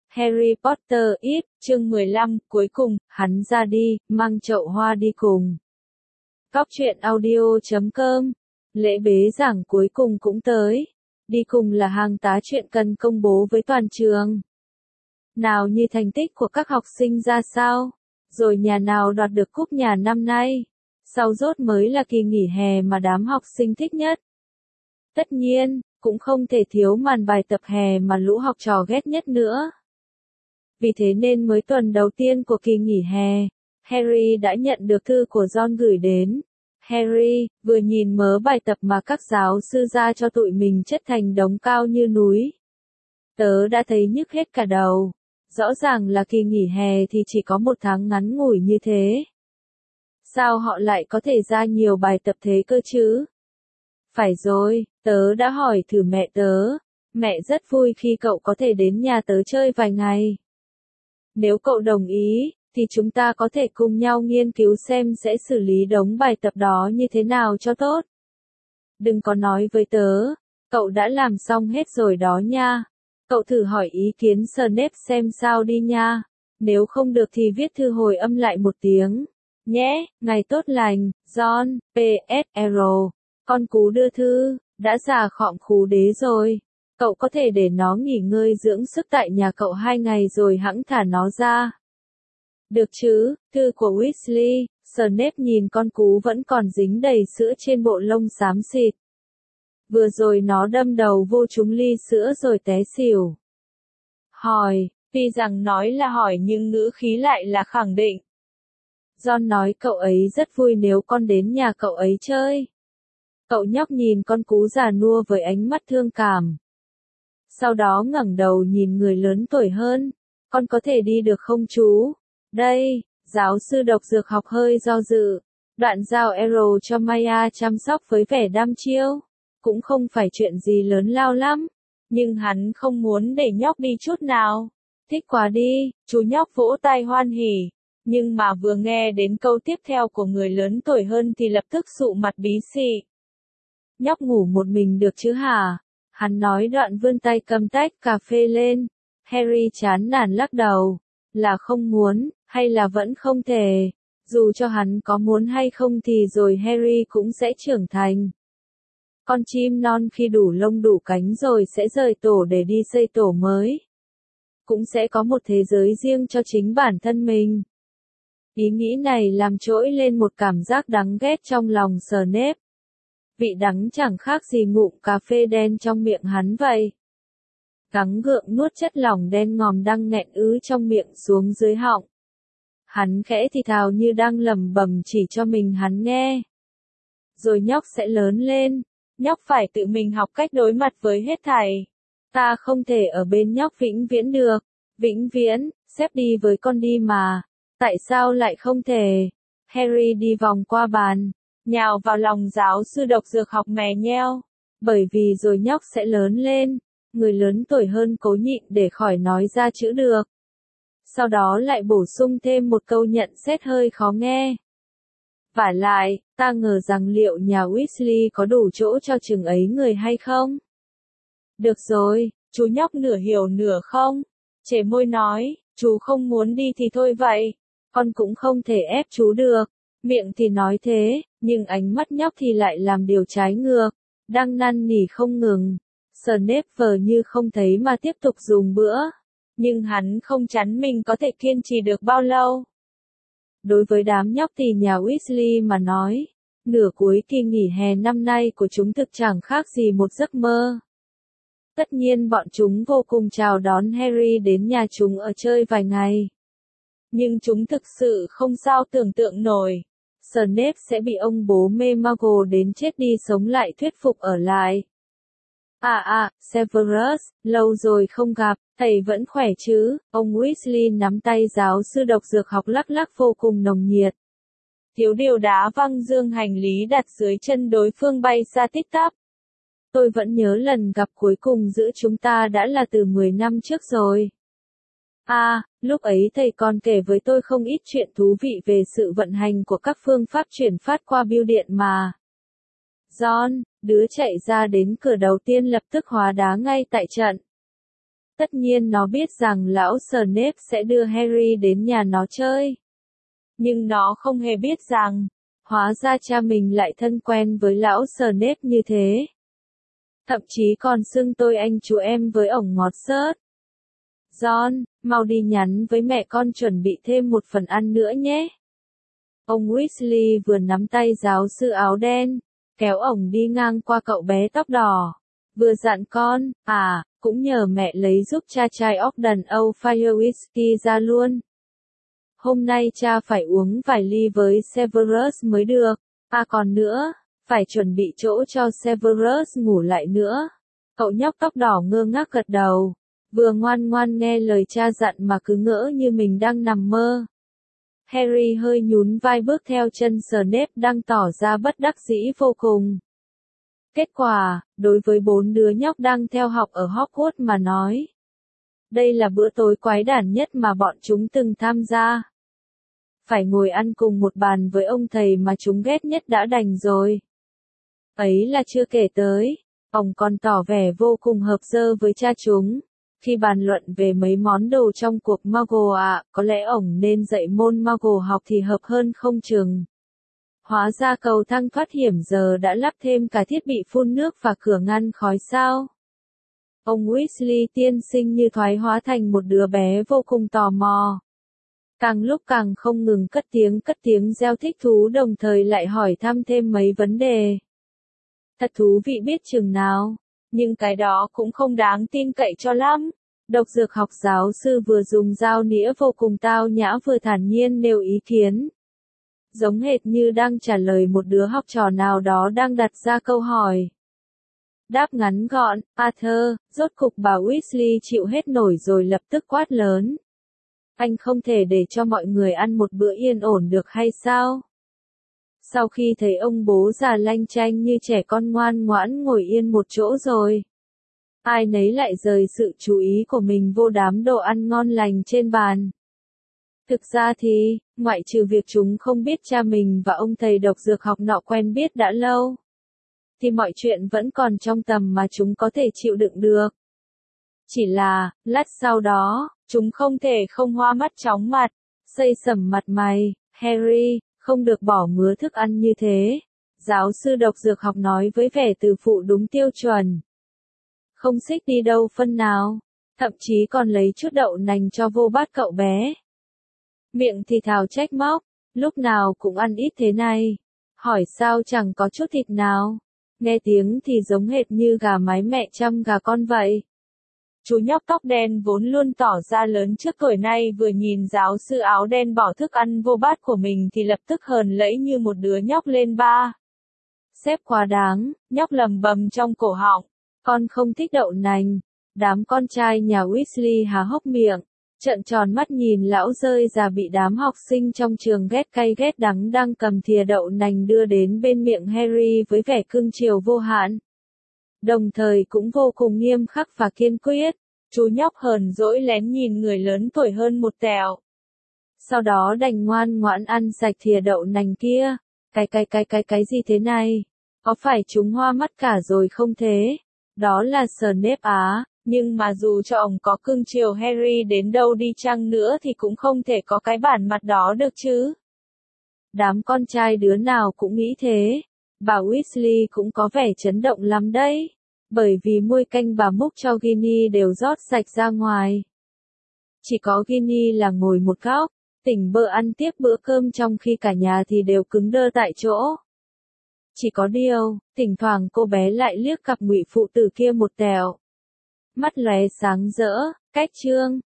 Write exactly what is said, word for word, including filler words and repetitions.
Harry Potter ít, chương mười lăm, cuối cùng, hắn ra đi, mang chậu hoa đi cùng. Cóc truyện audio chấm com. Lễ bế giảng cuối cùng cũng tới. Đi cùng là hàng tá chuyện cần công bố với toàn trường. Nào như thành tích của các học sinh ra sao? Rồi nhà nào đoạt được cúp nhà năm nay? Sau rốt mới là kỳ nghỉ hè mà đám học sinh thích nhất. Tất nhiên, cũng không thể thiếu màn bài tập hè mà lũ học trò ghét nhất nữa. Vì thế nên mới tuần đầu tiên của kỳ nghỉ hè, Harry đã nhận được thư của Ron gửi đến. Harry, vừa nhìn mớ bài tập mà các giáo sư ra cho tụi mình chất thành đống cao như núi. Tớ đã thấy nhức hết cả đầu. Rõ ràng là kỳ nghỉ hè thì chỉ có một tháng ngắn ngủi như thế. Sao họ lại có thể ra nhiều bài tập thế cơ chứ? Phải rồi, tớ đã hỏi thử mẹ tớ. Mẹ rất vui khi cậu có thể đến nhà tớ chơi vài ngày. Nếu cậu đồng ý, thì chúng ta có thể cùng nhau nghiên cứu xem sẽ xử lý đống bài tập đó như thế nào cho tốt. Đừng có nói với tớ, cậu đã làm xong hết rồi đó nha. Cậu thử hỏi ý kiến Snape xem sao đi nha. Nếu không được thì viết thư hồi âm lại một tiếng. Nhé, ngày tốt lành, John, pê ét R. Con cú đưa thư, đã già khọm khú đế rồi. Cậu có thể để nó nghỉ ngơi dưỡng sức tại nhà cậu hai ngày rồi hẵng thả nó ra. Được chứ, thư của Weasley. Snape nhìn con cú vẫn còn dính đầy sữa trên bộ lông xám xịt. Vừa rồi nó đâm đầu vô trúng ly sữa rồi té xỉu. Hỏi, tuy rằng nói là hỏi nhưng ngữ khí lại là khẳng định. John nói cậu ấy rất vui nếu con đến nhà cậu ấy chơi. Cậu nhóc nhìn con cú già nua với ánh mắt thương cảm. Sau đó ngẩng đầu nhìn người lớn tuổi hơn. Con có thể đi được không chú? Đây, giáo sư độc dược học hơi do dự. Đoạn giao arrow cho Maya chăm sóc với vẻ đăm chiêu. Cũng không phải chuyện gì lớn lao lắm. Nhưng hắn không muốn để nhóc đi chút nào. Thích quá đi, chú nhóc vỗ tay hoan hỉ. Nhưng mà vừa nghe đến câu tiếp theo của người lớn tuổi hơn thì lập tức sụ mặt bí xị. Nhóc ngủ một mình được chứ hả? Hắn nói đoạn vươn tay cầm tách cà phê lên. Harry chán nản lắc đầu. Là không muốn, hay là vẫn không thể. Dù cho hắn có muốn hay không thì rồi Harry cũng sẽ trưởng thành. Con chim non khi đủ lông đủ cánh rồi sẽ rời tổ để đi xây tổ mới. Cũng sẽ có một thế giới riêng cho chính bản thân mình. Ý nghĩ này làm trỗi lên một cảm giác đắng ghét trong lòng Snape. Vị đắng chẳng khác gì ngụm cà phê đen trong miệng hắn vậy. Gắng gượng nuốt chất lỏng đen ngòm đang nghẹn ứ trong miệng xuống dưới họng. Hắn khẽ thì thào như đang lẩm bẩm chỉ cho mình hắn nghe. Rồi nhóc sẽ lớn lên. Nhóc phải tự mình học cách đối mặt với hết thảy. Ta không thể ở bên nhóc vĩnh viễn được. Vĩnh viễn, xếp đi với con đi mà. Tại sao lại không thể? Harry đi vòng qua bàn. Nhào vào lòng giáo sư độc dược học mè nheo. Bởi vì rồi nhóc sẽ lớn lên. Người lớn tuổi hơn cố nhịn để khỏi nói ra chữ được. Sau đó lại bổ sung thêm một câu nhận xét hơi khó nghe. Vả lại, ta ngờ rằng liệu nhà Weasley có đủ chỗ cho chừng ấy người hay không? Được rồi, chú nhóc nửa hiểu nửa không? Chề môi nói, chú không muốn đi thì thôi vậy. Con cũng không thể ép chú được. Miệng thì nói thế, nhưng ánh mắt nhóc thì lại làm điều trái ngược. Đang năn nỉ không ngừng. Snape vờ như không thấy mà tiếp tục dùng bữa. Nhưng hắn không chắn mình có thể kiên trì được bao lâu. Đối với đám nhóc thì nhà Weasley mà nói, nửa cuối kỳ nghỉ hè năm nay của chúng thực chẳng khác gì một giấc mơ. Tất nhiên bọn chúng vô cùng chào đón Harry đến nhà chúng ở chơi vài ngày. Nhưng chúng thực sự không sao tưởng tượng nổi. Snape sẽ bị ông bố mê Muggle đến chết đi sống lại thuyết phục ở lại. À à, Severus, lâu rồi không gặp, thầy vẫn khỏe chứ? Ông Weasley nắm tay giáo sư độc dược học lắc lắc vô cùng nồng nhiệt. Thiếu điều đá văng dương hành lý đặt dưới chân đối phương bay xa tít tắp. Tôi vẫn nhớ lần gặp cuối cùng giữa chúng ta đã là từ mười năm trước rồi. À, lúc ấy thầy còn kể với tôi không ít chuyện thú vị về sự vận hành của các phương pháp chuyển phát qua bưu điện mà. John, đứa chạy ra đến cửa đầu tiên lập tức hóa đá ngay tại trận. Tất nhiên nó biết rằng lão Snape sẽ đưa Harry đến nhà nó chơi. Nhưng nó không hề biết rằng, hóa ra cha mình lại thân quen với lão Snape như thế. Thậm chí còn xưng tôi anh chú em với ổng ngọt xớt. John, mau đi nhắn với mẹ con chuẩn bị thêm một phần ăn nữa nhé. Ông Weasley vừa nắm tay giáo sư áo đen, kéo ổng đi ngang qua cậu bé tóc đỏ. Vừa dặn con, à, cũng nhờ mẹ lấy giúp cha chai Ogden Old Fire Whisky ra luôn. Hôm nay cha phải uống vài ly với Severus mới được. À còn nữa, phải chuẩn bị chỗ cho Severus ngủ lại nữa. Cậu nhóc tóc đỏ ngơ ngác gật đầu. Vừa ngoan ngoan nghe lời cha dặn mà cứ ngỡ như mình đang nằm mơ. Harry hơi nhún vai bước theo chân Snape đang tỏ ra bất đắc dĩ vô cùng. Kết quả, đối với bốn đứa nhóc đang theo học ở Hogwarts mà nói, đây là bữa tối quái đản nhất mà bọn chúng từng tham gia. Phải ngồi ăn cùng một bàn với ông thầy mà chúng ghét nhất đã đành rồi. Ấy là chưa kể tới, ông còn tỏ vẻ vô cùng hợp dơ với cha chúng. Khi bàn luận về mấy món đồ trong cuộc Muggle ạ, à, có lẽ ổng nên dạy môn Muggle học thì hợp hơn không chừng. Hóa ra cầu thang thoát hiểm giờ đã lắp thêm cả thiết bị phun nước và cửa ngăn khói sao. Ông Weasley tiên sinh như thoái hóa thành một đứa bé vô cùng tò mò. Càng lúc càng không ngừng cất tiếng cất tiếng reo thích thú đồng thời lại hỏi thăm thêm mấy vấn đề. Thật thú vị biết chừng nào. Nhưng cái đó cũng không đáng tin cậy cho lắm. Độc dược học giáo sư vừa dùng dao nĩa vô cùng tao nhã vừa thản nhiên nêu ý kiến. Giống hệt như đang trả lời một đứa học trò nào đó đang đặt ra câu hỏi. Đáp ngắn gọn, Arthur, rốt cục bà Weasley chịu hết nổi rồi lập tức quát lớn. Anh không thể để cho mọi người ăn một bữa yên ổn được hay sao? Sau khi thấy ông bố già lanh chanh như trẻ con ngoan ngoãn ngồi yên một chỗ rồi. Ai nấy lại rời sự chú ý của mình vô đám đồ ăn ngon lành trên bàn. Thực ra thì, ngoại trừ việc chúng không biết cha mình và ông thầy độc dược học nọ quen biết đã lâu, thì mọi chuyện vẫn còn trong tầm mà chúng có thể chịu đựng được. Chỉ là, lát sau đó, chúng không thể không hoa mắt chóng mặt, xây sẩm mặt mày. Harry, không được bỏ mứa thức ăn như thế. Giáo sư độc dược học nói với vẻ từ phụ đúng tiêu chuẩn. Không xích đi đâu phân nào. Thậm chí còn lấy chút đậu nành cho vô bát cậu bé. Miệng thì thào trách móc. Lúc nào cũng ăn ít thế này. Hỏi sao chẳng có chút thịt nào. Nghe tiếng thì giống hệt như gà mái mẹ chăm gà con vậy. Chú nhóc tóc đen vốn luôn tỏ ra lớn trước tuổi nay vừa nhìn giáo sư áo đen bỏ thức ăn vô bát của mình thì lập tức hờn lẫy như một đứa nhóc lên ba. Xếp quá đáng, nhóc lầm bầm trong cổ họng. Con không thích đậu nành. Đám con trai nhà Weasley há hốc miệng, trợn tròn mắt nhìn lão rơi già bị đám học sinh trong trường ghét cay ghét đắng đang cầm thìa đậu nành đưa đến bên miệng Harry với vẻ cưng chiều vô hạn. Đồng thời cũng vô cùng nghiêm khắc và kiên quyết. Chú nhóc hờn dỗi lén nhìn người lớn tuổi hơn một tẹo. Sau đó đành ngoan ngoãn ăn sạch thìa đậu nành kia. Cái cái cái cái cái gì thế này? Có phải chúng hoa mắt cả rồi không thế? Đó là Snape á, nhưng mà dù cho ông có cưng chiều Harry đến đâu đi chăng nữa thì cũng không thể có cái bản mặt đó được chứ. Đám con trai đứa nào cũng nghĩ thế. Bà Weasley cũng có vẻ chấn động lắm đấy. Bởi vì muôi canh bà múc cho Ginny đều rót sạch ra ngoài. Chỉ có Ginny là ngồi một góc, tỉnh bơ ăn tiếp bữa cơm trong khi cả nhà thì đều cứng đơ tại chỗ. Chỉ có điều, thỉnh thoảng cô bé lại liếc cặp ngụy phụ tử kia một tẹo. Mắt lóe sáng rỡ, cách chương.